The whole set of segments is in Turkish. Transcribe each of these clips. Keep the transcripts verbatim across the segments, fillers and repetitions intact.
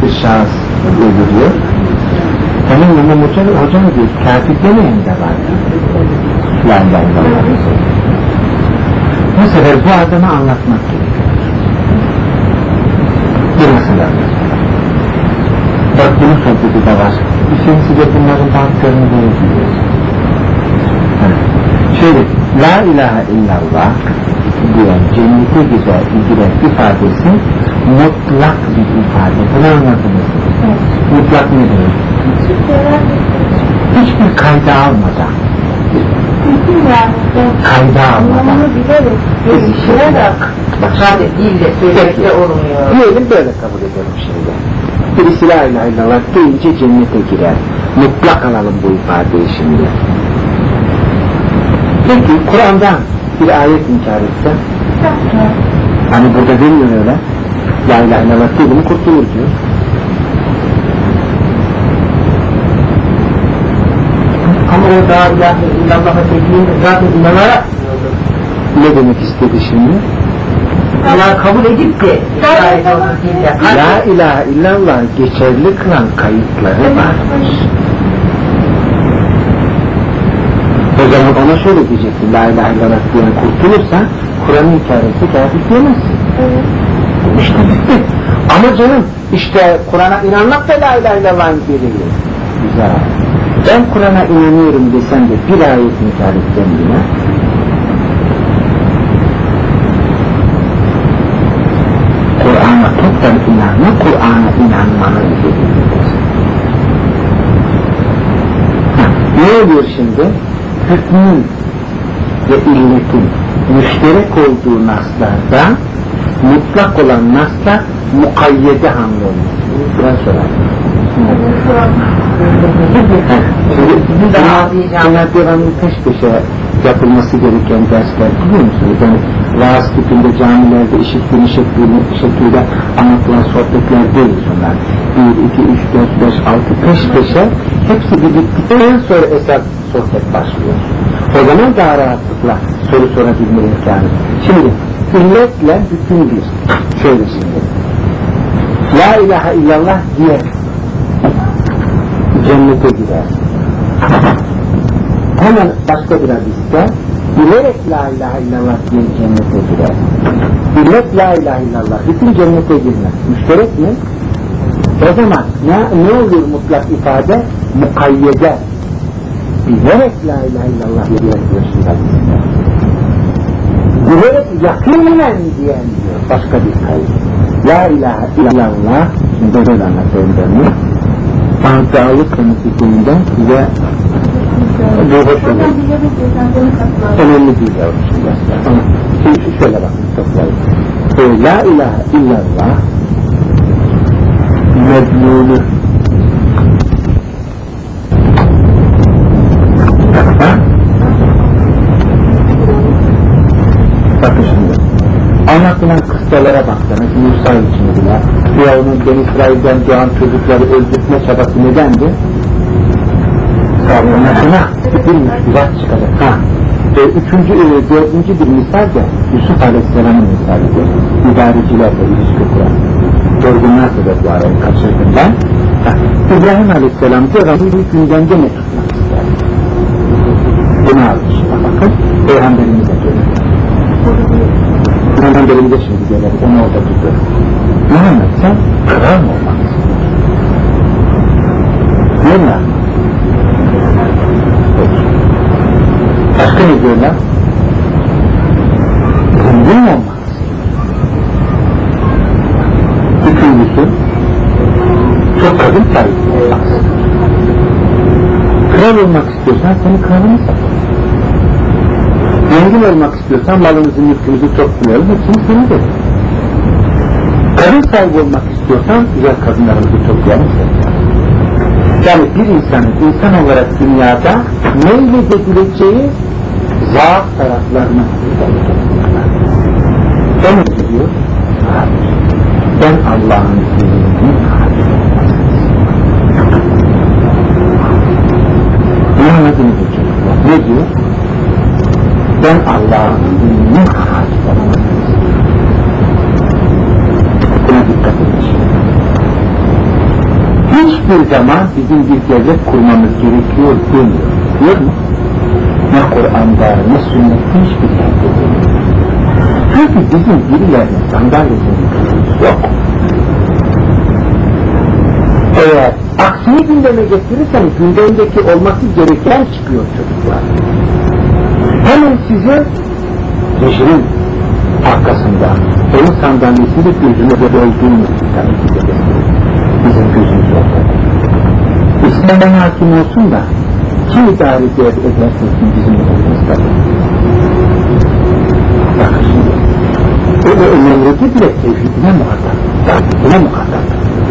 bir şahıs öldürüyor. Hemen İmam Hoca, Hoca mı diyor? Kafir demeyen de var. Yani ben de var. Bu sefer bu adama anlatmak gerekiyor. Bir mesela. Bak bunun sohbeti de var. İkincisi de bunların bazılarını böyle diyor. Şöyle, La ilahe illallah diyen cennete gider, gider ifadesi mutlak bir ifade. Bunu anladınız mı? Evet. Mutlak ne demek? Hiçbir kayda almadan. Kayda almadan. Bunu bilerek, geliştirerek, sadece dille söylemekle olmuyor. Diyelim böyle kabul edelim şimdi. Birisi La ilahe illallah deyince cennete girer. Mutlak alalım bu ifadeyi şimdi. Peki Kur'an'dan bir ayet inkar etse, hani burada demiyor öyle, La ilahe illallah diye bunu kurtulur diyor. Ama o da La ilahe illallah'a dediğinde zaten inanarak diyordu. Ne demek istedi şimdi? Allah kabul edip de La ilahe illallah geçerli kılan kayıtları varmış. O zaman ona şöyle diyeceksin, La ilahe illallah diyen kurtulursa Kur'an'ı inkar etse kafir diyemezsin. Evet. İşte bitti. Ama canım işte Kur'an'a inanmak da La ilahe illallah'ın gereği. Güzel. Ben Kur'an'a inanıyorum desem de bir ayet inkar etsem yine Kur'an'a toptan inanma, Kur'an'a inanmanın gereğidir. Ne oluyor şimdi? Hükmün ve illetin müşterek olduğu naslarda mutlak olan naslar mukayyede hamle olmuş. Biraz sonra. Şimdi sana devamlı peş peşe yapılması gereken dersler biliyor musunuz? Yani vaaz tipinde camilerde işittiğiniz şekilde anlatılan sohbetler değil bunlar. Bir, iki, üç, dört, beş, altı peş peşe hepsi birlikten sonra esas sohbet başlıyor. O zaman daha rahatlıkla soru sorabilme imkanı. Şimdi illetle bütün bir. Şöyle şimdi. La ilahe illallah diye cennete gider. Hemen başka bir hadiste bilerek La ilahe illallah diye cennete girer. Bilmek La ilahe illallah bütün cennete girmez. Müşterek mi? O zaman ne, ne olur mutlak ifade? Mukayyede. Bilerek La ilahe illallah diye diyorsun hadiste. Bilerek yakinen diyen diyor. Başka bir kayıt. La ilahe illallah, şimdi böyle anlatayım ben mi? Bağdağlık konusunda size bu hoş olur. Önemli değil yavrum şimdi. Şimdi şöyle bakın toplayın. La ilahe illallah mezmunu bakın şimdi anlatılan kıssalara baksanız Musa için bile Firavun'un Ben İsrail'den doğan çocukları öldürtme çabası nedendi? Savunmasına bir müstüvat çıkacak. Ha. E, üçüncü, e, dördüncü bir misal de Yusuf Aleyhisselam'ın misalidir. İdarecilerle ilişki kuran. Yorgunlar sebep bu arayı kaçırdım ben. Ha. İbrahim Aleyhisselam diyor ki bir gündemde ne tutmak ister? Bunu almış. Bakın Peygamberimize geliyor. Peygamberimize şimdi gelir. Onu orada tutuyor. Ne anlatsan? Kral mı olmak istiyor? Değil mi? Başka ne diyorlar? Zengin mi olmak istiyor? Üçüncüsü çok kadın sahibi olmak istiyor. Kral olmak istiyorsan seni kralını satın. Zengin olmak istiyorsan malımızı mülkümüzü toplayalım, hepsini seni de. Kadın sahibi olmak istiyorsan güzel kadınlarımızı toplayalım. Yani bir insanın insan olarak dünyada meyledebileceği zaaf taraflarına ben ne diyor? Ben Allah'ın dinini ne anladınız bu çocuklar? Ne diyor? Ben Allah'ın dinini hacip olmak istiyorum. Buna dikkat edin. hiçbir zaman bizim bir devlet kurmamız gerekiyor demiyor. Diyor mu? Ne Kur'an'da ne sünnette hiçbir yerde demiyor. Çünkü bizim birilerine sandalyesinin yok. Eğer aksini gündeme getirirseniz gündemdeki olması gereken çıkıyor çocuklar. Hemen size rejimin arkasında onun sandalyesiyle gözüne böyle olduğunu bizim gözümüz orada. İslam'dan hakim olsun da kim idare ederse bizim olmamızda. Bakın şimdi. O, o önemli bile tevhidine muhatap. Tevhidine muhatap.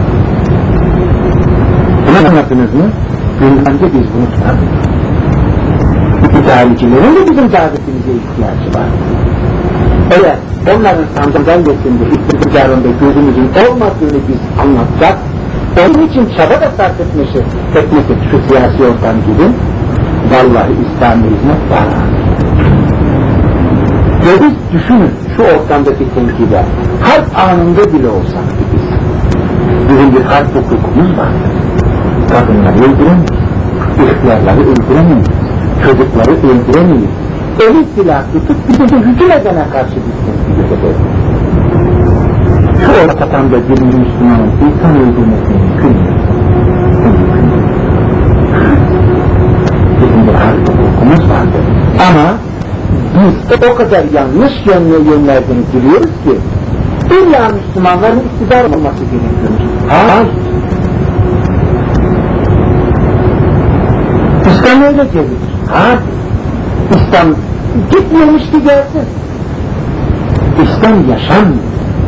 Bunu anladınız mı? Gündemde biz bunu tutamıyoruz. İdarecilerin de bizim davetimize ihtiyacı var. Eğer onların sandalyesinde, iktidarında gözümüzün olmadığını biz anlatsak, onun için çaba da sarf etmesi, etmesi şu siyasi ortam gibi, vallahi İslam'ı hizmet var. Ve biz düşünün şu ortamdaki tenkide, harp anında bile olsak biz, bizim bir harp hukukumuz var. Kadınları öldüremeyiz, ihtiyarları öldüremeyiz, çocukları öldüremeyiz. Eli silah tutup bize hücum edene karşı bir tenkide edelim. Şu ortamda bir Müslümanın insan öldürmesi mümkün mü? Bizim bir harp hukukumuz vardır. Ama biz o kadar yanlış yönlü yönlerden giriyoruz ki illa Müslümanların iktidar olması gerekiyor. Hayır. İslam öyle gelir. Hayır. İslam gitmiyormuş ki gelsin. İslam yaşanmıyor.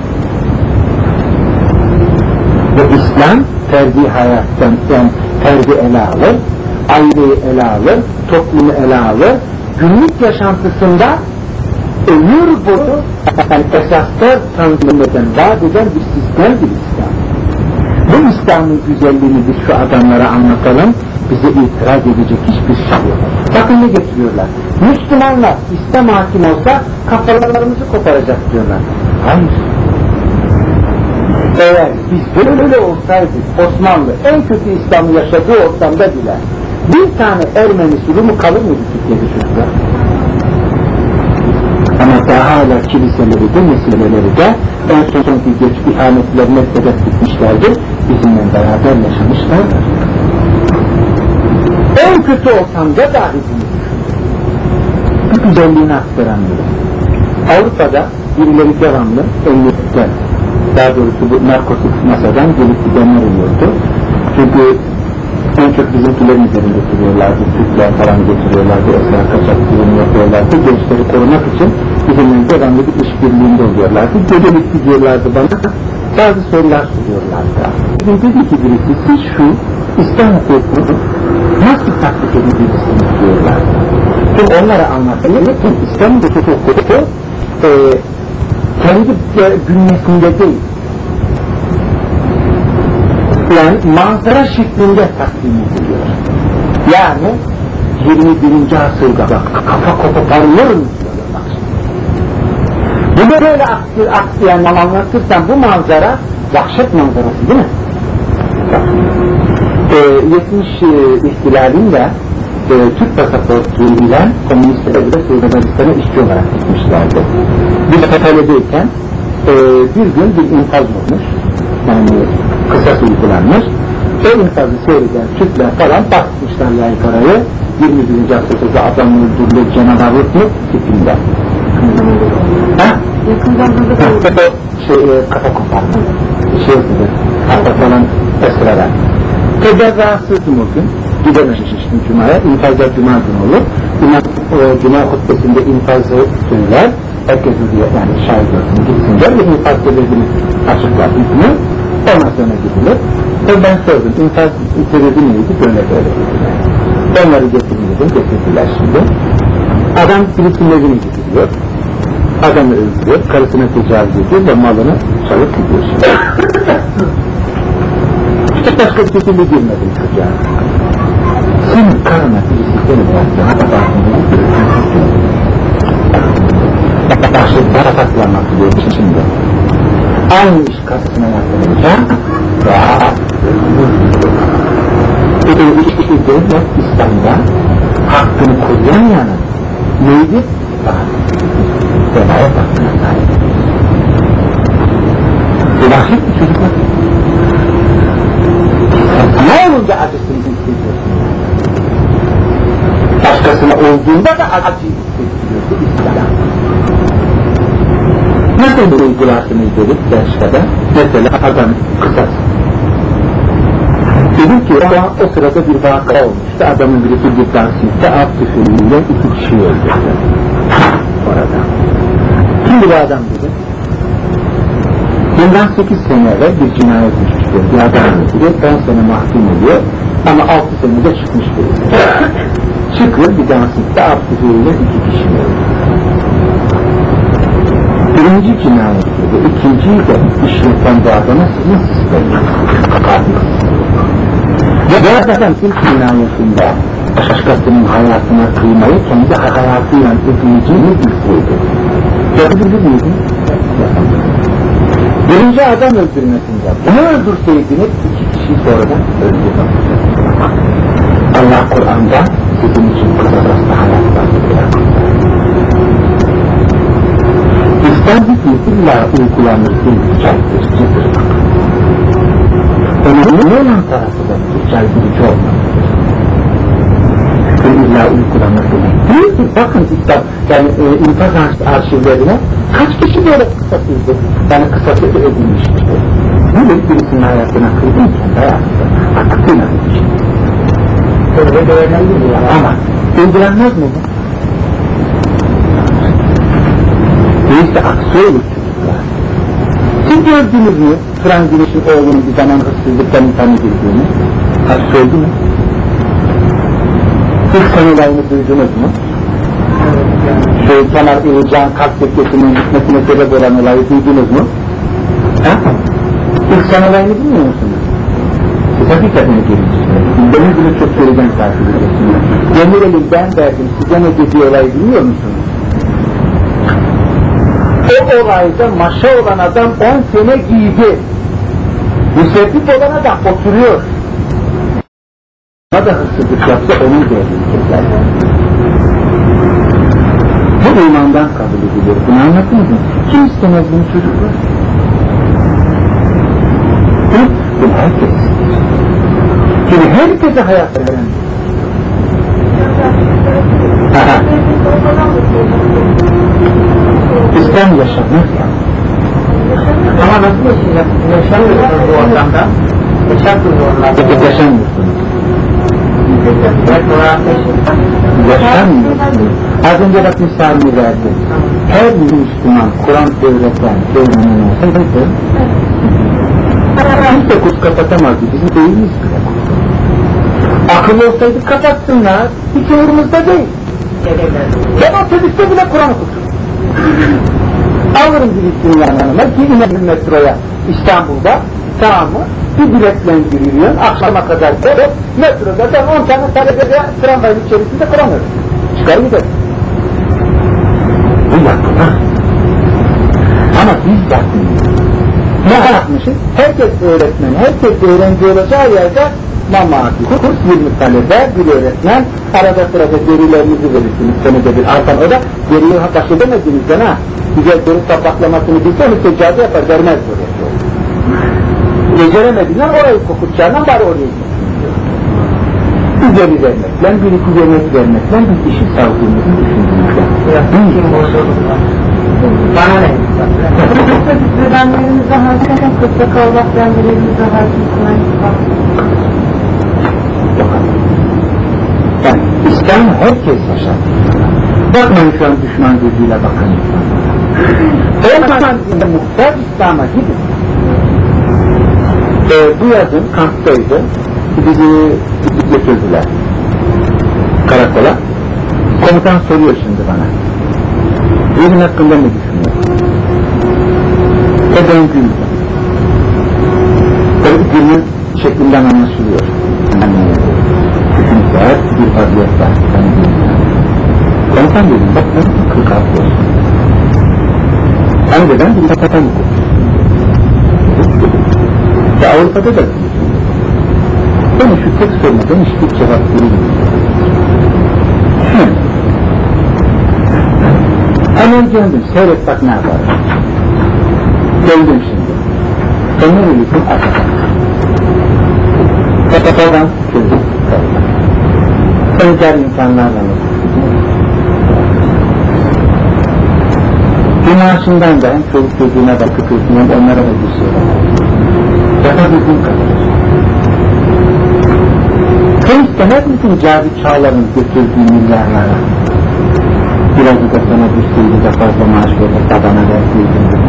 Ve İslam ferdi hayattan yani ferdi ele alır, aileyi ele alır, toplumu ele alır, günlük yaşantısında ömür boyu yani esaslar tanımladan vaat eden bir sistemdir İslam. Bu İslam'ın güzelliğini biz şu adamlara anlatalım, bize itiraz edecek hiçbir şey yok. Bakın ne getiriyorlar. Müslümanlar İslam hakim olsa kafalarımızı koparacak diyorlar. Hayır. Eğer biz böyle olsaydık Osmanlı en kötü İslam'ı yaşadığı ortamda bile bir tane Ermenisi Rum'u kalır mıydı Türkiye'de çocuklar? Ama daha hala kiliseleri de meseleleri de en sonki geç ihanetlerine sebep gitmişlerdir. Bizimle beraber yaşamışlardır. En kötü ortamda dahi bunu bu güzelliğini aktaramıyoruz. Avrupa'da birileri devamlı emniyetler, daha doğrusu bu narkotik masadan gelip gidenler oluyordu. Çünkü en çok bizimkilerin üzerinde duruyorlardı, Türkler falan getiriyorlardı, esrar kaçakçılığını yapıyorlardı, gençleri korumak için bizimle devamlı bir işbirliğinde oluyorlardı. Gecelik gidiyorlardı bana, bazı sorular soruyorlardı. Bizim dedi ki birisi, siz şu İslam hukukunu nasıl tatbik edebilirsiniz diyorlardı. Çünkü onlara anlatıyor ki İslam hukuku e, kendi bünyesinde değil. Yani manzara şeklinde takdim ediliyor. Yani yirmi birinci asırda kafa koparıyor mu diyorlar bak şimdi. Bunu böyle aksi, aksi yani anlatırsam bu manzara vahşet manzarası değil mi? Ee, yetmiş e, ihtilalinde e, Türk pasaportu ile komünistler de Suudi Arabistan'a işçi olarak gitmişlerdi. Biz Tepe'deyken e, bir gün bir infaz olmuş. Yani kısas uygulanmış. O infazı seyreden Türkler falan basmışlar yay parayı. yirmi birinci asırda adam öldürülür canavarlık mı? Tipinde. Ha? Yakından burada da şey, e, kafa kopardı. Şey yapılır. Kafa falan esrarak. Kadar rahatsızdım o gün. Gidememiştim Cuma'ya. İnfazda Cuma günü olur. İmam, o, Cuma hutbesinde infazı söyler. Herkes diyor yani şahit olsun gitsinler ve infaz sebebini açıklar hükmü. Ondan sonra gidilir. Ve ben sordum. İnfaz sebebi neydi? Böyle böyle dediler. Onları getirmedim. Getirdiler şimdi. Adam birisinin evine gidiyor. Adamı öldürüyor. Karısına tecavüz ediyor ve malını çalıp gidiyor şimdi. İşte başka bir şekilde girmedim çocuğa. Senin karına birisi seni bıraktı. Hatta bağımını görüyorsun. Başlık parafatlanmak diyor şimdi. Aynı iş karşısına yapılacak. Ya Devlet İslam'da hakkını koruyan yanı neydi? Velayet hakkına sahip. Vahşet mi çocuklar? Ne olunca acısını hissediyorsun? Başkasına olduğunda da acı hissediyorsun İslam. Nasıl uygularsınız dedik Belçika'da? Mesela adam kısas. Dedim ki o, o sırada bir vaka olmuştu. Adamın birisi bir taksiste av tüfeğiyle iki kişiyi öldürdü. Orada. Şimdi bu adam dedi. Bundan sekiz sene evvel bir cinayet işliyor. Bir adam öldürüyor. on sene mahkum ediyor. Ama altı senede çıkmış birisi. Çıkıyor bir taksiste av tüfeğiyle iki kişiyi öldürdü. Birinci cinayet dedi. İkinciyi de işleten bu adama sizin sisteminiz. Kapatınız. Ve zaten ilk cinayetinde başkasının hayatına kıymayı kendi hayatıyla ödeyeceğini bilseydi. Yapabilir miydi? Birinci adam öldürmesinde bunu öldürseydiniz iki kişi sonradan öldürdü. Allah Kur'an'da sizin için kısaslı hayat var. İslam illa uygulanır bilgiceldir, cıdır. Önemli olan tarafı da güzel bilici olmalıdır. İlla uygulanır demek. Bakın İslam, yani e, infaz arşivlerine kaç kişi böyle kısasıydı, yani kısası edilmiştir. Bu birisinin hayatına kıydın kendi hayatında, hakkıyla edilmiş. Öyle değerlendiriyor ama uygulanmaz mı bu? Neyse aksi olur çocuklar. Siz gördünüz mü Turan Güneş'in oğlunun bir zaman hırsızlıktan imtihan edildiğini? Aksi oldu mu? İlk son olayını duydunuz mu? Şey, Kemal İlcan kalp tekkesinin gitmesine sebep olan olayı duydunuz mu? Ha? İlk son olayını bilmiyor musunuz? Siz hakikatini görüyorsunuz. Benim gibi çok söyleyeceğim takip ediyorsunuz. Demirel'in ben verdim size ne dediği olayı bilmiyor musunuz? O olayda maşa olan adam on sene giydi. Müsebbip olan adam oturuyor. Ne da hırsızlık yapsa onun değerini keser. Bu imandan kabul edilir. Bunu anlatmadın mı? Kim istemez bunu çocuklar? Bunu herkes ister. Çünkü herkese hayat veren. İslam yaşamaz ya. Ama nasıl yaşayacak? Yaşamıyorsunuz bu ortamda. Yaşamıyorsunuz. Yaşamıyorsunuz. Yaşamıyor. Az önce bak misalini verdi. Her bir Müslüman Kur'an öğreten, öğrenen olsaydı kimse kut kapatamazdı. Bizim değiliz bile. Akıllı olsaydı kapatsınlar. Hiç umurumuzda değil. Ben otobüste bile Kur'an okutum. Alırım birisinin yanına, ki inerim metroya İstanbul'da, tamam mı? Bir biletle giriyorsun, akşama kadar koyup, metroda ben on tane talebede tramvayın içerisinde Kur'an öğrendim. Çıkar gidelim. Bu yaptım ha. Ama biz yapmıyoruz. Ne yapmışız? Herkes öğretmen, herkes öğrenci olacağı yerde mamaki, kurs yirmi talebe, bir öğretmen, arada sırada gerilerinizi verirsiniz, senede bir artan o da geriyi baş edemediğinizden ha. Güzel dönüp sapaklamasını bilseniz seccade yapar, vermez böyle. Beceremediğinden orayı kokutacağından bari oraya gitsin. Güzeli vermekle, bir iki yemek vermekle biz işi savduğumuzu düşündüğümüzden. Kim bozulurlar? Bana ne? Bedenlerimizde hakim, kısa kalmak bedenlerimizde hakim kılmak. Yani İslam herkes yaşar. Bakmayın şu an düşman gözüyle bakın. O zaman muhtar İslam'a gidin. Ee, bu yazın kamptaydı. Bizi götürdüler karakola. Komutan soruyor şimdi bana. Benim hakkında ne düşünüyorsun? E ben güldüm. Tabii gülün şeklinden anlaşılıyor. Yani hükümsel bir vaziyet var. Komutan dedim, bak ben kırk altı olsun. Ankara'dan bir kapatan okudum. Ve Avrupa'da da şu tek sormadan hiçbir cevap verilmiyor. Hemen döndüm, seyret bak ne yapar. Döndüm şimdi. Sen nerelisin? Atakan. Atakan kızım. Özel insanlarla nasıl? Bir maaşından da hem çoluk çocuğuna bakıp etmiyorum, onlara da bir şey var. Yapabildiğim kadar. Sen istemez misin Cavit Çağlar'ın götürdüğü milyarlara? Birazı da sana düştüğü de fazla maaş verip babana verdiğin gibi.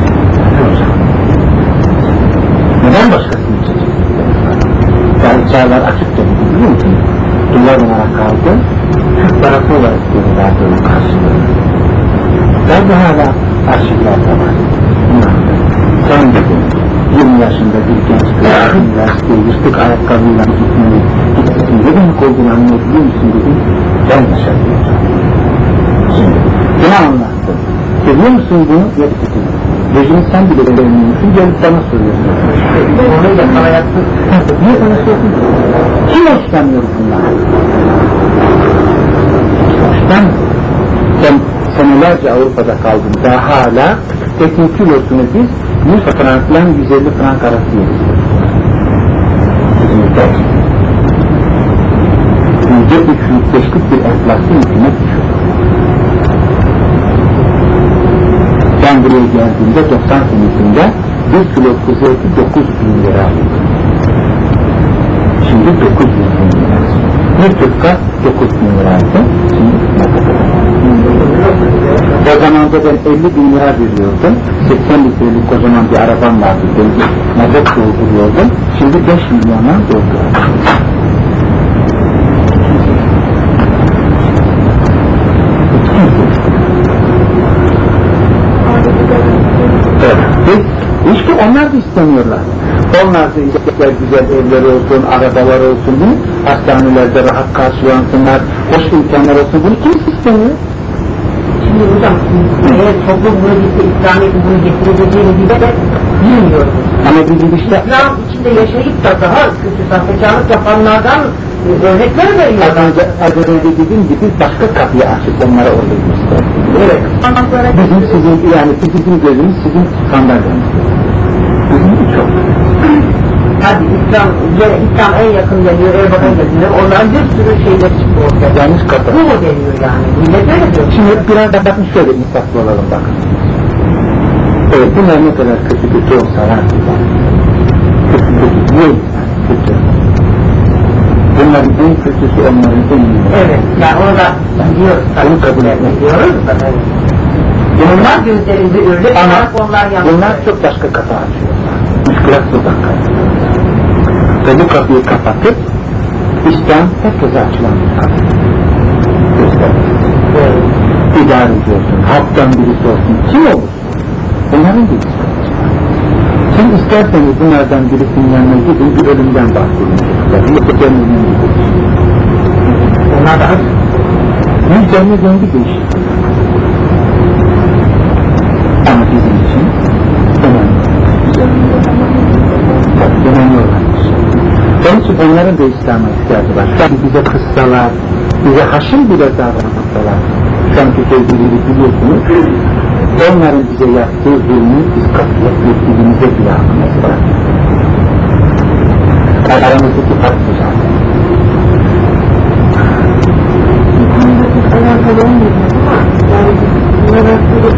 Neden başkasını çekeceksin? Cavit Çağlar açık dedi, biliyor musun? Dolar olarak kaldı, Türk parası olarak geri verdi onun karşılığını. Ben de hala arşivlerde var. Sen dedim, yirmi yaşında bir genç kız, üniversiteye yırtık ayakkabıyla gitmeyi, gitmeyi ne demek olduğunu anlayabiliyor musun dedim, ben yaşayacağım. Şimdi, ne anlattım? Biliyor musun bunu? Yok dedim. Rejimi sen bile öğrenmiyorsun, gelip bana soruyorsun. Onu da sana yaptın. Niye bana soruyorsun? Kim hoşlanmıyor bunlar? Hoşlanmıyor. Sen senelerce Avrupa'da kaldım, daha hala etin kilosunu biz yüz frankla yüz elli frank arası yiyoruz. İzmir'de yüzde üç yüz beşlik bir enflasyon hükümet düşüyor. Ben buraya geldiğimde doksan senesinde bir kilo kuzu eti dokuz bin lira alıyordum. Şimdi dokuz yüz bin lira. Bir tüpka dokuz bin liraydı. Şimdi ne kadar? O zaman da ben elli bin lira veriyordum. seksen litrelik kocaman bir arabam vardı. Ben mazot dolduruyordum. Şimdi beş milyona dolduruyorum. Evet. İşte onlar da istemiyorlar. Onlar da istekler güzel evler olsun, arabalar olsun, değil mi? Hastanelerde rahat karşılansınlar, hoş imkanlar olsun. Bunu kim istemiyor? Şimdi hocam, eğer toplum bunu gitse, İslamiyet'in bunu getireceğini bir de bilmiyoruz. Ama bizim işte... İslam içinde yaşayıp da daha kötü sahtekarlık yapanlardan örnekler veriyor. Az önce, az önce dediğim gibi başka kapıyı açıp onlara orada göster. Evet. Bizim sizin, yani bizim gözümüz sizin standartınız. Bizim çok. Hadi İslam, İslam en yakın geliyor, Erbakan geliyor, onların bir sürü şeyler çıkıyor ortaya. Yanlış kapı. Bu mu deniyor yani? Millet öyle diyor. Şimdi biraz da bakın şöyle insaflı olalım bakın. Evet, bunlar ne kadar kötü kötü olsalar güzel. Kötü kötü değil, kötü. Bunların en kötüsü onların en iyi. Evet, yani onu da diyoruz. Bunu kabul etmek. Diyoruz da evet. Bunlar gözlerinde öyle ama onlar yanlış. bunlar çok başka kapı açıyorlar. Müşkülat buradan kaynaklı. Ve bu kapıyı kapatıp İslam herkese açılan bir kapı. Evet. İdare ediyorsun, halktan birisi olsun, kim olursun? Bunların birisi olacak. Sen isterseniz bunlardan birisinin yanına gidin, bir ölümden bahsedin. Yoksa kendinin gidin. Onlar da az. Yüzlerine rengi değişir. Ama bizim için önemli. Tabii önemli olan bir şey. Onun için onların da İslam'a ihtiyacı var. Şu an bize kıssalar, bize haşin bile davranışsalar, şu anki sevgilileri biliyorsunuz, onların bize yaptığı zulmü biz katılıp yetkilimize bile almamız var. Aramızdaki fark bu zaten. Alakalı olmuyor ama yani bunlara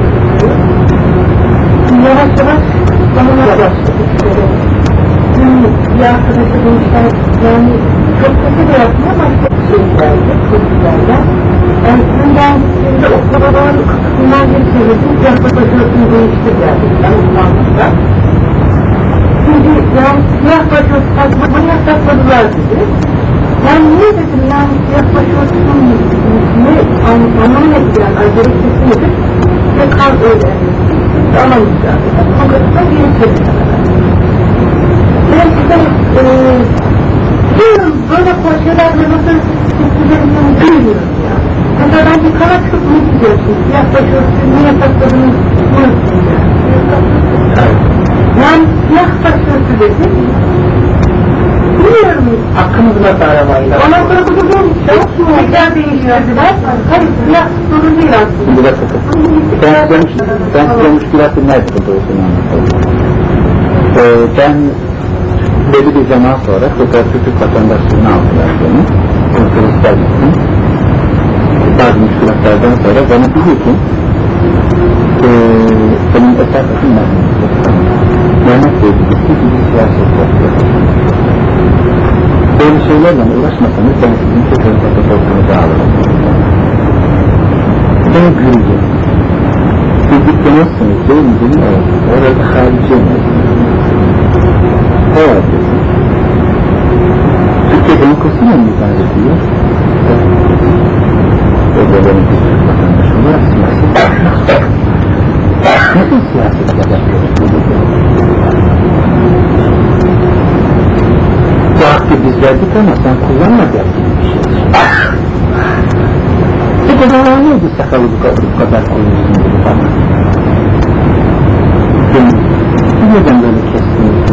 yavaş yavaş bana başladık. Bir arkadaşı demişler, yani çok kötü de yapmıyor ama çok şey geldi, çocuklarla. Yani bundan şimdi okuldan bundan bir söyledim, yaklaşıyorsun değiştirdiler. Yani uzmanlıklar. Şimdi yani siyah başörtüsü takmayı yasakladılar dedi. Yani niye dedim yani siyah başörtüsünün ne anlamayadı yani gerekçesi nedir? Ve kan öyle. Anlamayacağız. Kongresden geri çevirdiler. Ben size diyorum böyle şeylerle nasıl tepkilerini bilmiyorum ya. Mesela ben bir kara çıkıp ne gidiyorsun? Siyah başörtüsü niye takladığını unuttum ya. Yani siyah başörtü dedim. Bilmiyorum Hakkımızı nasıl aramayla? Ondan sonra bu da çok tekrar değiştirdiler. Hayır, ya sorun değil aslında. Şimdi de sakın. Ben size, ben size müşkülatı nerede doğrusunu anlatayım. Ee, ben belli bir zaman sonra tekrar Türk vatandaşlığını aldılar beni. Konsoloslar gittim. Bazı müşkülatlardan sonra bana dedi ki ee, benim esas adım Mehmet. Mehmet Bey dedi ki bir siyaset yapıyor. Böyle şeylerle uğraşmasanız ben sizin tekrar pasaportunuzu alırım. Ben güldüm. Dediklemezsiniz değil mi? Dedim evet. Orada harici olmazsınız. Evet dedim. Türkiye demokrasiyle mi ifade ediyor? Orada benim bir Türk vatandaşı olarak siyaset yapmak. Nasıl siyaset yapıyoruz? Bu hakkı biz verdik ama sen kullanma derdi bir şey. Bu kadar neydi sakalı bu kadar, bu kadar koyuyorsun dedi bana. Ben, neden böyle kestinizdi?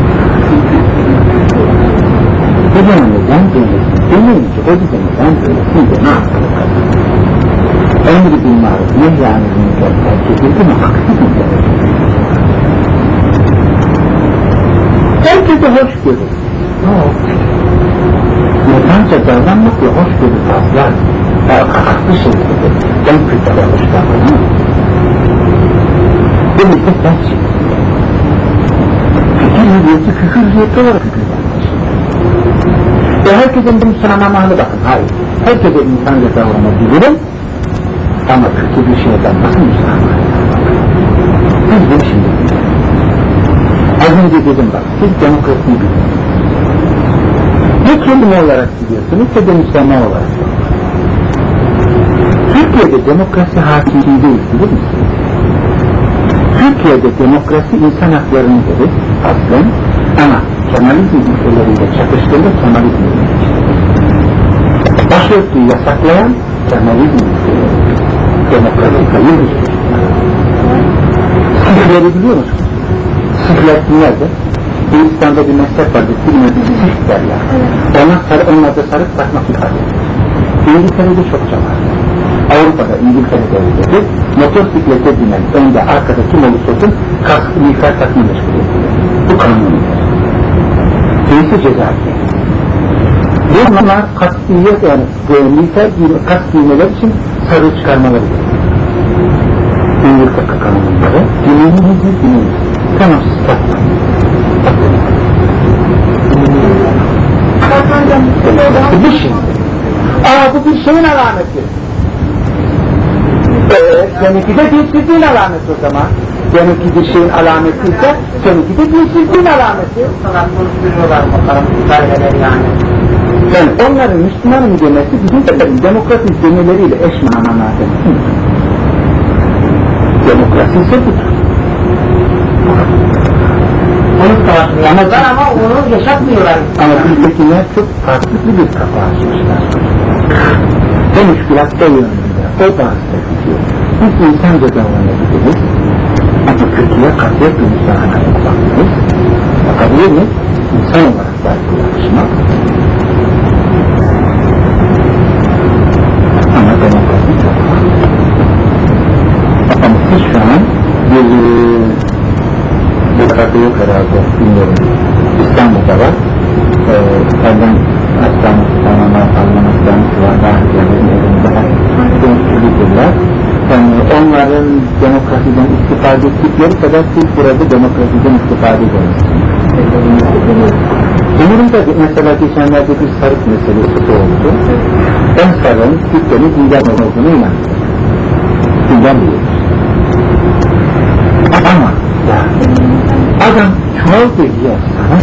Neden neden böylesin? Demeyince o dedi neden böylesin de ne yapalım kadar? Emri bin maruf, nehyanı münker terk edildi mi haksız mı? Herkese hoş görür. Nedense davranmakla hoşgörü fazla, haklı şeylerdir. En kötü davranışlardır. Bu bizde ters çıktı. Fikir hürriyeti, fikir hürriyeti olarak hükümlenmiş. Ve herkesin bunu sınamamalı bakın, hayır. Herkese insanca davranabilirim, ama kötü bir şeyden nasıl müsaade? Biz de şimdi az önce dedim bak, siz demokrasiyi biliyorsunuz. Ne kelime olarak biliyorsunuz, ne de Müslüman olarak. Türkiye'de demokrasi hakimi değil, bilir misiniz? Türkiye'de demokrasi insan haklarını verir, aslen, ama Kemalizm ülkeleriyle çakıştığında Kemalizm ülkeleri. Başörtüyü yasaklayan Kemalizm ülkeleri. Demokrasi kayır çocuklar. Sihleri biliyor musunuz? Sihler kimlerdir? Hindistan'da bir meslek vardır, bilmedi sih derler. Ona sarı, onlar da sarıp takmak ifade eder. İngiltere'de çokça var. Avrupa'da, İngiltere'de öyle. Motosiklete binen, önde, arkada kim olursa olsun, kaskı, miğfer takma meşgul edilir. Bu kanunidir. Birisi ceza edilir. Bunlar kastiyet, yani miğfer, kask giymeler için sarı çıkarmaları gerekir. İngiltere kanunları, dinimizdir, dinimiz. Tamam, siz takmayın. Bu şimdi. Aa, bu bir şeyin alameti. Eee, seninki de dinsizliğin alameti o zaman. Seninki bir şeyin alameti ise, seninki de dinsizliğin alameti. Sana konuşturuyorlar bakalım, darbeler yani. Yani onların Müslümanın demesi, bizim de demokrasi demeleriyle eş manada. Demokrasi ise budur. Onu savaşmıyorlar ama onu yaşatmıyorlar. Ama bizdekiler çok farklı bir kafa açmışlar. Ve müşkülatta yönünde, o bazda gidiyor. Biz insanca davranabiliriz, ama kötüye katiyetle müsaade yapmalıyız. Bakabilir miyiz? İnsan olarak belki yakışmak. Ama demokrasi çok farklı. Ama siz şu an bir bir katı yok herhalde, bilmiyorum. İstanbul'da var. Ee, Erden Aslan, Alman, Alman Aslan, Sıvada, Yerlerin evinde var. Gençlidirler. Yani onların demokrasiden istifade ettikleri kadar siz burada demokrasiden istifade ediyorsunuz. Eminim de mesela geçenlerde bir sarık meselesi oldu. Ben sarığın Türklerin dindar olduğunu inandım. Dindar değildir. Ama ya, adam çuval veriyor sana.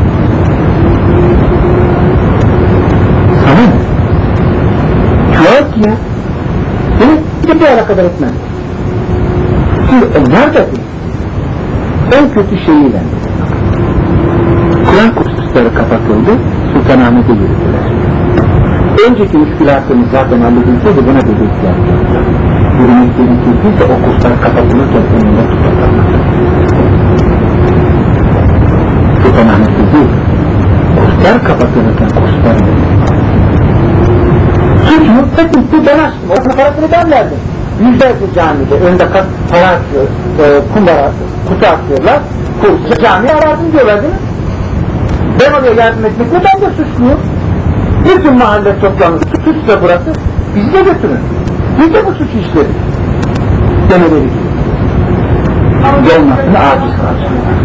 Sana ne? Çuval ki ya. Beni hiçbir alakadar etmez. Şimdi onlar da değil. En kötü şeyiyle. Kur'an kursları kapatıldı, Sultanahmet'e yürüdüler. Önceki müşkülatımız zaten halledilseydi buna bir ihtiyaç yoktu. Yürümek gerekildiyse o kurslar kapatılırken önünde tutarlar. Sultanahmet'te değil. Kurslar kapatılırken kurslar suçunu teknikte ben açtım. O parasını ben verdim. Yüzlerce camide önde kat para atıyor, e, kumbara, kutu atıyorlar. Kursu camiye aradım diyorlar değil mi? Ben oraya yardım etmekle ben de suçluyum. Bütün mahalle toplanır. Suç da burası. Bizi de götürün. Biz de bu suçu işledik. Demeleri gibi. Olmasını aciz karşılıyor.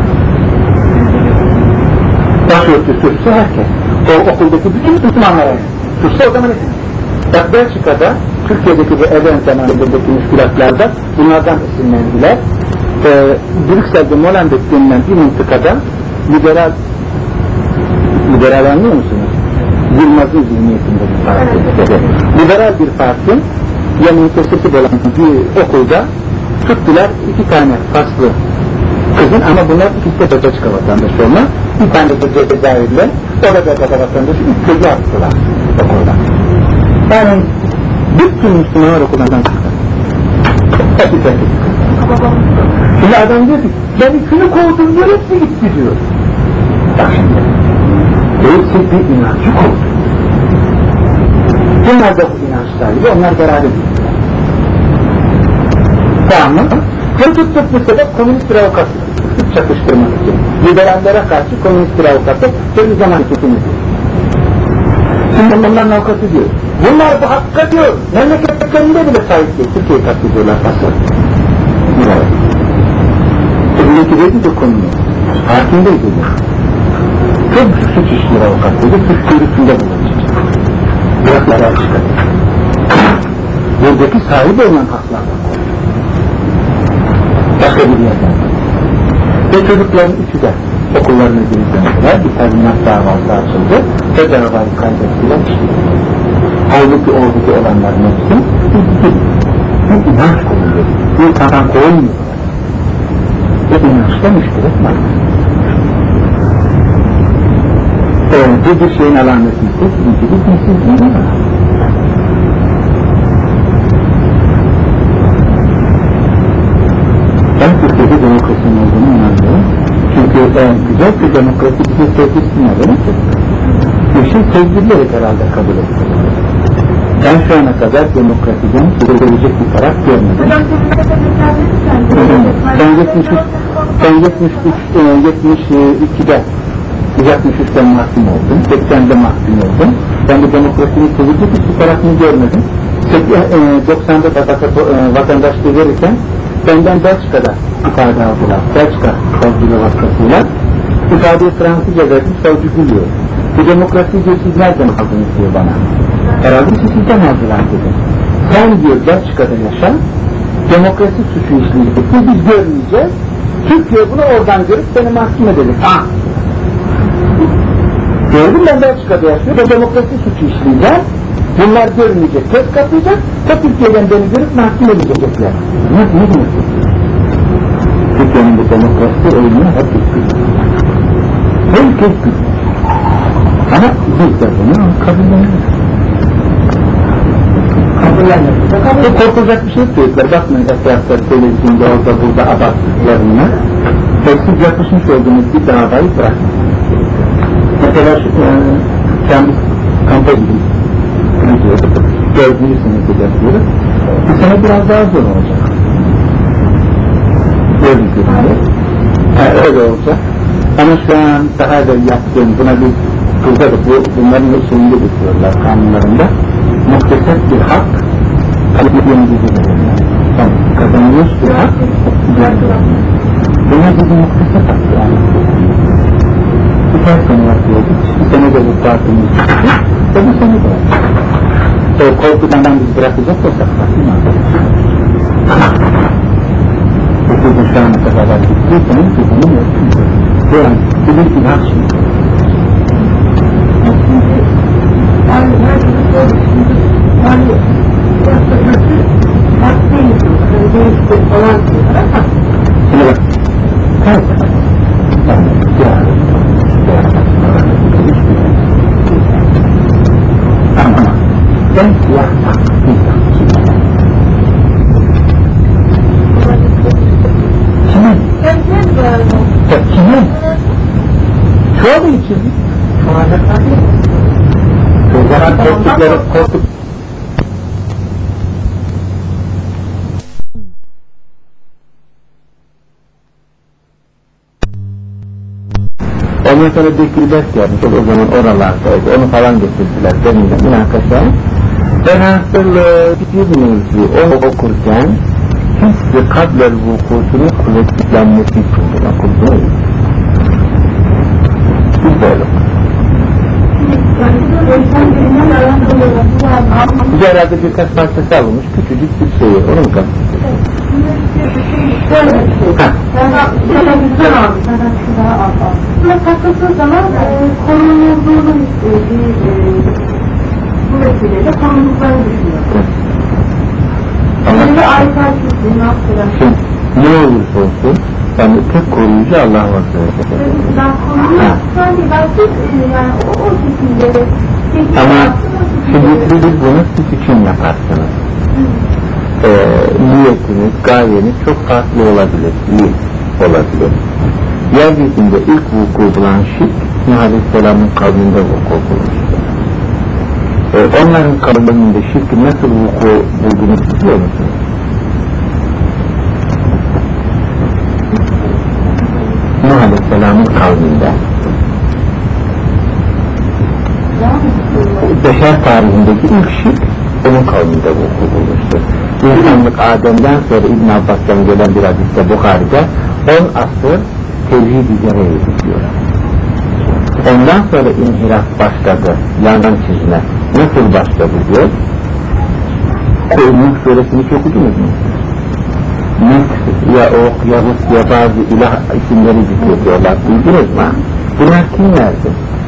Başörtü sürse herkes. O okuldaki bütün Müslümanlara sürse o zaman etsin. Bak Belçika'da, Türkiye'deki bu evren zamanındaki müşkülatlarda bunlardan esinlendiler. Ee, Brüksel'de Molenbeek denilen bir mıntıkada liberal liberal anlıyor musunuz? Yılmaz'ın zihniyetinde bir parti. Liberal bir parti ya müntesip olan bir okulda tuttular iki tane faslı kızın ama bunlar ikisi de Belçika vatandaşı olma. Bir tane de Cezayir'le o da Belçika vatandaşı üç çocuğu attılar okulda. Yani bütün Müslümanlar okuldan çıktı. Hepsi hepsi. Şimdi adam diyor ki ben ikini kovdum diyor hepsi gitti diyor. Bak şimdi. Hepsi bir inancı kovdu. Bunlar da bu inanç sahibi onlar beraber gittiler. Tamam mı? Ve tuttuk bu sebep komünist bir avukatı. Çakıştırmak için. Liberallere karşı komünist bir avukatı bir zaman kesinlikle. Şimdi bunların avukatı diyor. Bunlar bu hakka diyor. Memleketlerinde bile sahip değil. Türkiye'yi katlediyorlar nasıl? Evet. Elindeki dedi de konuyu. Hakimdeydi diyor. Çok suç işliyor avukat dedi. Suç duyurusunda bulunacak. Bıraklara çıkar. Buradaki sahibi olan haklardan konuyor. Başka bir yerden. Ve çocukların üçü de okullarına geri döndüler. Bir tazminat davası açıldı. Ve davayı kaybettiler. Halbuki oradaki olanların hepsi bir inanç konuyor. Bir tanrı koymuyor. Ve inançta müşterek var. Bu bir şeyin alametini sizinki bir dinsizliği var. Ben Türkiye'de demokrasinin olduğunu inanıyorum. Çünkü e, güzel bir demokrasi bize sevgisine verir ki bir şey sevgililerek herhalde kabul edilir. Ben şu ana kadar demokrasiden sürebilecek bir taraf görmedim. Ben yetmiş üç, ben yetmiş üç, yetmiş ikide yetmiş üçten mahkum oldum, seksende mahkum oldum. Ben de demokrasinin sürecek hiçbir tarafını görmedim. doksanda vatandaşlığı verirken benden Belçika'da ifade aldılar. Belçika savcılığı vasıtasıyla ifadeyi Fransızca verdim, savcı gülüyor. Bu demokrasiyi diyor siz nereden aldınız diyor bana. Herhalde siz sizden aldılar dedi. Sen diyor Belçika'da yaşa, demokrasi suçu işleyecek. Biz görmeyeceğiz. Türkiye bunu oradan görüp seni mahkum edecek. Ha! Gördüm ben Belçika'da yaşıyor ve demokrasi suçu işleyeceğim. Bunlar görmeyecek, söz kapayacak ve Türkiye'den beni görüp mahkum edecekler. Ne, ne diyorsun? Türkiye'nin bu demokrasi oyunu herkes gülüyor. Herkes gülüyor. Ama biz de bunu kabulleniyoruz. Kabulleniyoruz. Bu korkulacak bir şey değil. Bakmayın etrafta televizyonda orada burada abarttıklarına. Siz yapışmış olduğunuz bir davayı bırakın. Mesela şu e, kendi kampa gidin. Gördüğünüzsünüz de yapıyoruz. Bu sene biraz daha zor olacak. Gördüğünüz yani, öyle olacak. Ama şu an daha da yaptığım, buna bir kızarı, bu, bunların şeyinde bitiyorlar kanunlarında. Muhteşem bir hak, yeni bir gibi. Yani kazanılmış bir hak, bunlar bizim muhteşem hak yani. Birkaç sene yapıyorduk, bir sene de bu partimiz çıktı, ve bu sene de o korkudan biz bırakacak olsak değil mi? Okudun şu ana kadar gittiysen ki bunu yapın. Yani bilir ki hak şimdi. Yani herkese sormuşsunuz. Yani yaklaşık hak değil. Hani değişti falan diyorlar ama. Şimdi bak. Kaç? Yani ya. Ama ben siyah bir kimin? Kimin? Çoğu için O zaman korktukları, korktuk. Ondan sonra Bekir Bek gelmiş, o zaman oralardaydı, onu falan getirdiler benimle münakaşa. Velhasıl bir onu okurken hissi kadler vukusunun kuvvetlenmesi için okurdu. Biz böyle. Bir herhalde birkaç parçası alınmış, küçücük bir şey, onu mu kastediyor? Şöyle bir şey. Sana güzel aldı. Sana şurada aldı. Buna takıldığı zaman konumuzluğunu bu vesileyle konumuzlarını düşünüyor. Şimdi ayet açmışsın, ne yapacağım? Ne olursa olsun, yani tek koruyucu Allah var. Ben konuyu sadece ben tek yani o, o şekilde ama şimdi siz bunu siz için yaparsınız. Ee, niyetiniz, gayeniz çok farklı olabilir, iyi olabilir. Yeryüzünde ilk vuku bulan şirk, Nuh Aleyhisselam'ın kavminde vuku bulmuştur. Ee, onların kavminde şirkin nasıl vuku bulduğunu biliyor musunuz? Nuh Aleyhisselam'ın kavminde. Beşer tarihindeki ilk şirk, onun kavminde vuku bulmuştur. İnsanlık Adem'den sonra İbn Abbas'tan gelen bir hadiste Bukhari'de on asır tevhid üzere gidiyor. Ondan sonra inhiraf başladı, yandan çizme. Nasıl başladı diyor? Koyunluk suresini çok okudunuz mu? Mısr, ya Ok, ya Rus, ya bazı ilah isimleri zikrediyorlar. Duydunuz mu? Bunlar kimlerdi?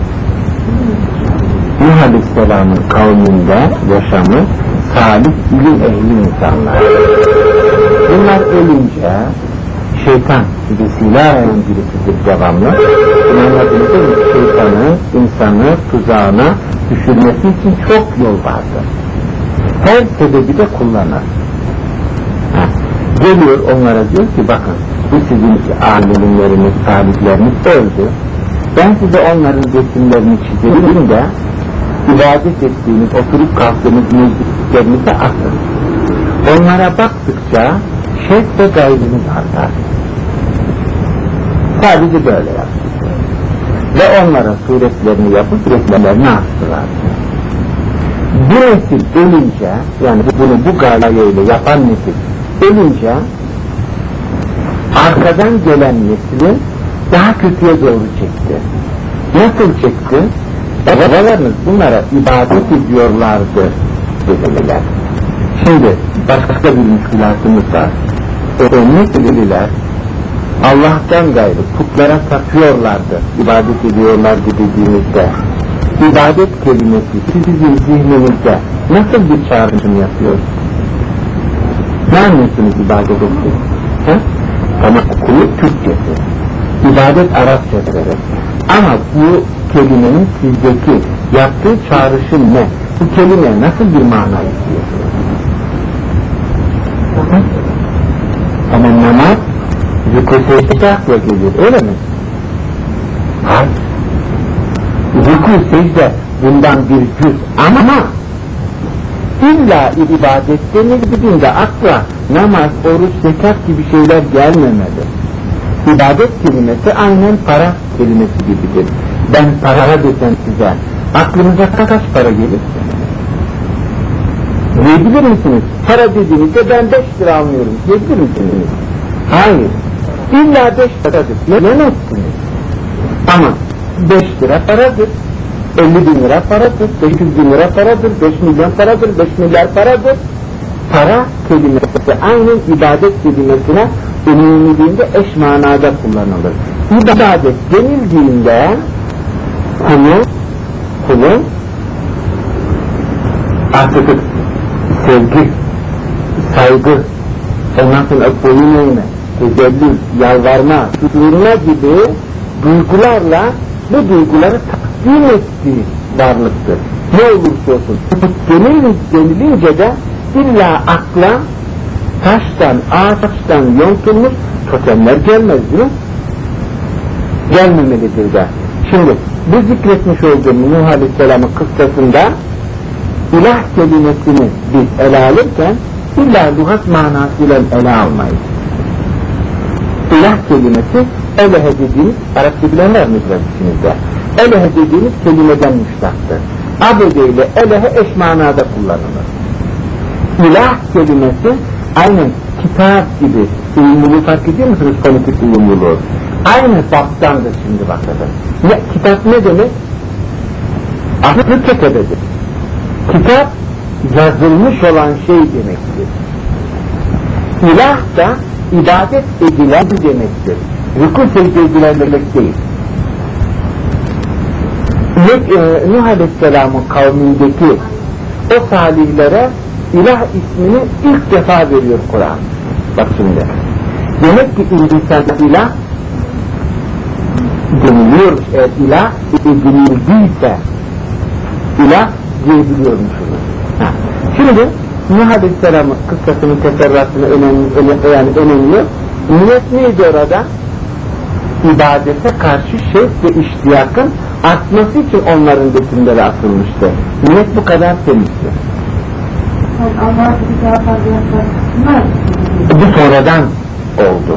Nuh Aleyhisselam'ın kavminde yaşamı salih, ilim ehli insanlar. Bunlar ölünce şeytan birisiyle birisidir devamlı. Bunlarla birlikte şeytanı, insanı tuzağına düşürmesi için çok yol vardır. Her sebebi de kullanır. Ha. Geliyor onlara diyor ki bakın bu sizin alimleriniz, salihleriniz öldü. Ben size onların resimlerini çizerim de ibadet ettiğiniz, oturup kalktığınız meclislerinize atın. Onlara baktıkça şevk ve gayrınız artar. Sadece böyle yaptı. Ve onlara suretlerini yapıp resimlerini astılar. Bu nesil ölünce, yani bunu bu gayeyle yapan nesil ölünce, arkadan gelen neslin daha kötüye doğru çekti. Nasıl çekti? Babalarınız bunlara ibadet ediyorlardı dediler. Şimdi başka bir müşkülatımız var. Ne dediler? Allah'tan gayrı putlara tapıyorlardı, ibadet ediyorlardı dediğimizde. İbadet kelimesi sizin zihninizde nasıl bir çağrışım yapıyor? Ne anlıyorsunuz ibadet ettiğiniz? Ama okulu Türkçesi. İbadet Arapçası. Ama bu kelimenin sizdeki yaptığı çağrışım ne? Bu kelime nasıl bir mana istiyor? Ama namaz zikr secde akla gelir, öyle mi? Hayır. Zikr secde bundan bir cüz ama illa ibadet denildiğinde akla namaz, oruç, zekat gibi şeyler gelmemeli. İbadet kelimesi aynen para kelimesi gibidir. Ben para desem size, aklınıza kaç para gelir? Diyebilir misiniz? Para dediğinizde ben beş lira almıyorum, diyebilir misiniz? Hayır. İlla beş liradır. Yemezsiniz. Ama beş lira paradır. elli bin lira paradır. beş yüz bin lira paradır. beş milyon paradır. beş milyar paradır. Para kelimesi aynen ibadet kelimesine umumiliğinde eş manada kullanılır. İbadet denildiğinde kulu, kulu artık sevgi, saygı, ondan sonra boyun eğme, tezellül, yalvarma, sürünme gibi duygularla bu duyguları takdim ettiği varlıktır. Ne olursa olsun. Denil, denilince de illa akla taştan, ağaçtan yontulmuş totemler gelmez değil mi? Gelmemelidir de. Şimdi bu zikretmiş olduğum Nuh Aleyhisselam'ın kıssasında ilah kelimesini biz ele alırken illa lügat manasıyla ele almayız. İlah kelimesi elehe dediğimiz, Arapça bilenler mi içinizde? Elehe dediğimiz kelimeden müştaktır. Abede ile elehe eş manada kullanılır. İlah kelimesi aynen kitap gibi uyumluluğu fark ediyor musunuz? Fonetik uyumluluğu. Aynı baptandır şimdi bakalım. Ne, kitap ne demek? Aslı ketebedir. Kitap yazılmış olan şey demektir. İlah da ibadet edilen demektir. Rükû secde edilen demek değil. Nuh Aleyhisselam'ın kavmindeki o salihlere ilah ismini ilk defa veriyor Kur'an. Bak şimdi. Demek ki insan ilah deniliyor, eğer ilah edinildiyse ilah diyebiliyormuşuz. Şimdi Nuh Aleyhisselam'ın kıssasının teferruatını önemli, yani önemli. Niyet neydi orada? İbadete karşı şevk ve iştiyakın artması için onların betimleri atılmıştı. Niyet bu kadar temizdi. Allah'a bir daha fazla yaklaşmaz. Bu sonradan oldu.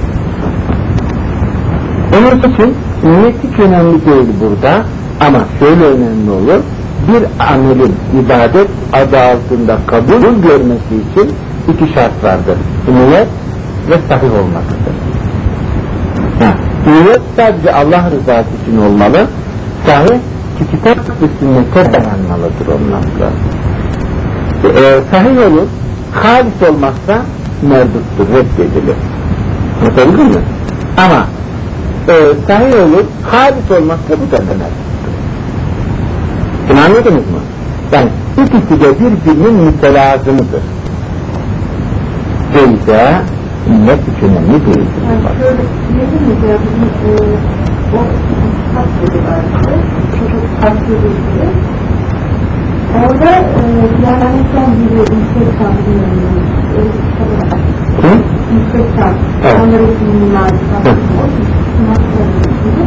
Onun için niyet hiç önemli değil burada ama şöyle önemli olur. Bir amelin ibadet adı altında kabul görmesi için iki şart vardır. Niyet ve sahih olmasıdır. Ha, niyet sadece Allah rızası için olmalı. Sahih ki kitap ve sünnete dayanmalıdır onlarla. Ee, sahih olur, halis olmazsa merduttur, reddedilir. Anladın mı? Ama e, sahih olur, halis olmazsa bu da merduttur. Bunu anladınız mı? Yani ikisi de birbirinin mütelazımıdır. Böylece niyet hiç önemli değildir. Yani şöyle diyelim mi ya bizim e, o tatlıdır vardı, çocuk tatlıdır diye. Orada e, yani son bir müstehcen bilmiyorum. Öyle bir kitap var. Hı? Müstehcen. Evet. Onları ismini lazım. Hı. O müstehcen gibi.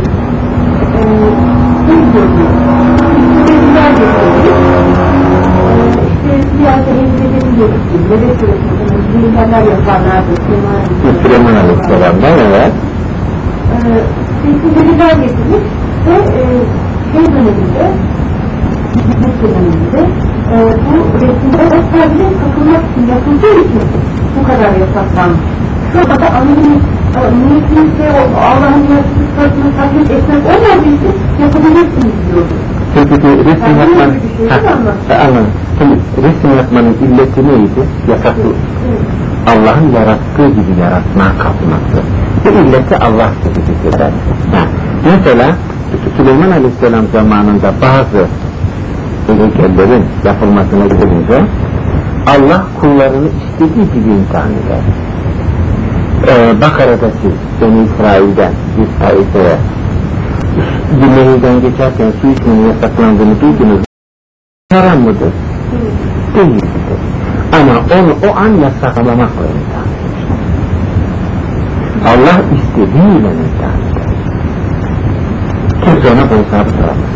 Ne diyor? Güzel getiriyor. İşte siyasi hemşehrin getirdi. Melek sırasında zihinler yaparlardı. Süleyman Aleyhisselam'dan evet. Seçimler getirmiş ve şey döneminde, hizmet döneminde bu resimde sadece takılmak için yapıldığı için bu kadar yasaklanmış. Şu anda annenin niyetin şey Allah'ın yaratıcı sırasını takip etmek olmadığı için yapabilirsiniz diyordu. Peki resim yapmanın, anladım. Şimdi resim yapmanın illeti neydi? Yasaklı. Allah'ın yarattığı gibi yaratmaya kalkması. Bu illeti Allah tespit eder. Mesela Süleyman Aleyhisselam zamanında bazı heykellerin yapılmasına gidince Allah kullarını istediği gibi imtihan eder. Ee, Bakara'daki Beni İsrail'den bir sayfaya bir nehirden geçerken su içmenin yasaklandığını duydunuz. Haram mıdır? Değildir. Ama onu o an yasaklamakla imtihan eder. Allah istediğiyle imtihan eder. Kimse ona bu hesabı soramaz.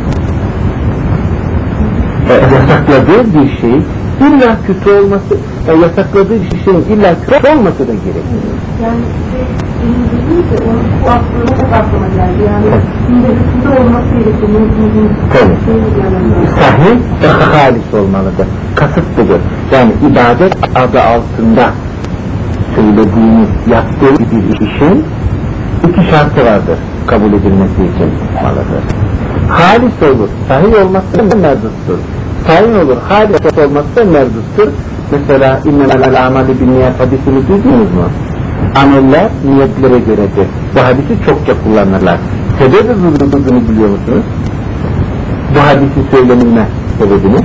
E, yasakladığı bir şey illa kötü olması, e, yasakladığı bir şeyin illa kötü olması da gerekir. Yani şey, benim dediğim de onun bu aklına hep aklıma geldi. Yani şimdi üstünde olması gerekiyor. Tabii. Sahih ve halis olmalıdır. Kasıt budur. Yani ibadet adı altında söylediğiniz, yaptığı bir işin iki şartı vardır kabul edilmesi için olmalıdır. Halis olur, sahih olmazsa merduttur. Sahih olur, halis olmazsa merduttur. Mesela innel amali bin niyet hadisini duydunuz mu? Ameller niyetlere göredir. Bu hadisi çokça kullanırlar. Sebebi huzurunu biliyor musunuz? Bu hadisi söylenilme sebebini.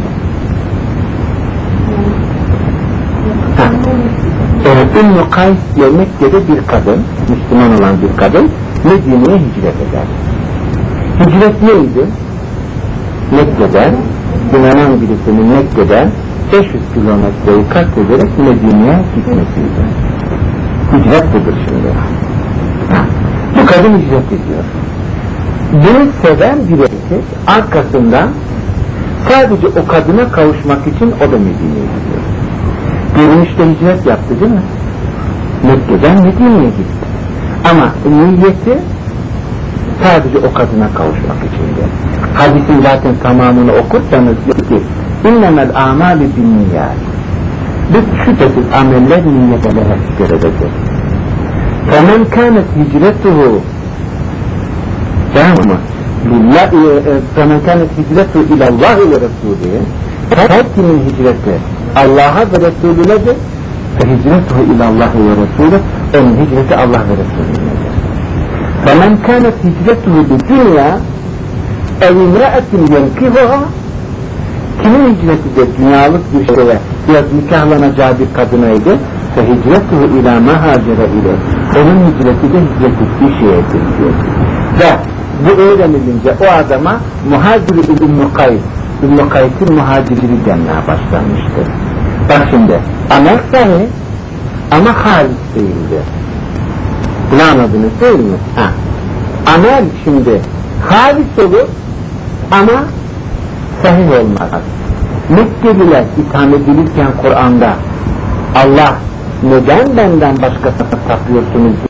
Evet, Ümmü Kays diye Mekke'de bir kadın, Müslüman olan bir kadın, Medine'ye hicret eder. Hicret neydi? Mekke'den, inanan birisinin Mekke'den beş yüz kilometreyi kat ederek Medine'ye gitmesiydi. Hicret budur şimdi. Ha. Bu kadın hicret ediyor. Bunu seven birisi arkasından sadece o kadına kavuşmak için o da Medine'ye gidiyor. Görünüşte hicret yaptı değil mi? Mekke'den Medine'ye gitti. Ama niyeti sadece o kadına kavuşmak içindi. Hadisin zaten tamamını okursanız diyor ki İnnemel amali bin niyat. Bu şüphesiz ameller niyetlere göredir. Femen kânet hicretuhu tamam mı? Femen kânet hicretuhu ilallahi ve Resulü'ye her kimin hicreti Allah'a ve Resulünedir ve hicretuhu ilallahi ve Resulü onun hicreti Allah ve Resulünedir. فَمَنْ كَانَتْ هِجْرَتُهُ بِدُنْيَا اَوْ اِمْرَأَةٍ يَنْكِهُهَا kimin hicreti de dünyalık bir şeye biraz nikahlanacağı bir kadınaydı فَهِجْرَتُهُ اِلَى مَا هَاجَرَ اِلَى onun hicreti de hicret ettiği şeye diyor. Ve bu öğrenilince o adama muhacir-i İbn-i Kays İbn-i Kays'in muhaciri denmeye başlanmıştır. Bak şimdi amel sahi ama halis değildir. Bunu anladınız değil mi? Ha. Amel şimdi halis olur ama sahih olmaz. Mekkeliler itham edilirken Kur'an'da Allah neden benden başkasını tapıyorsunuz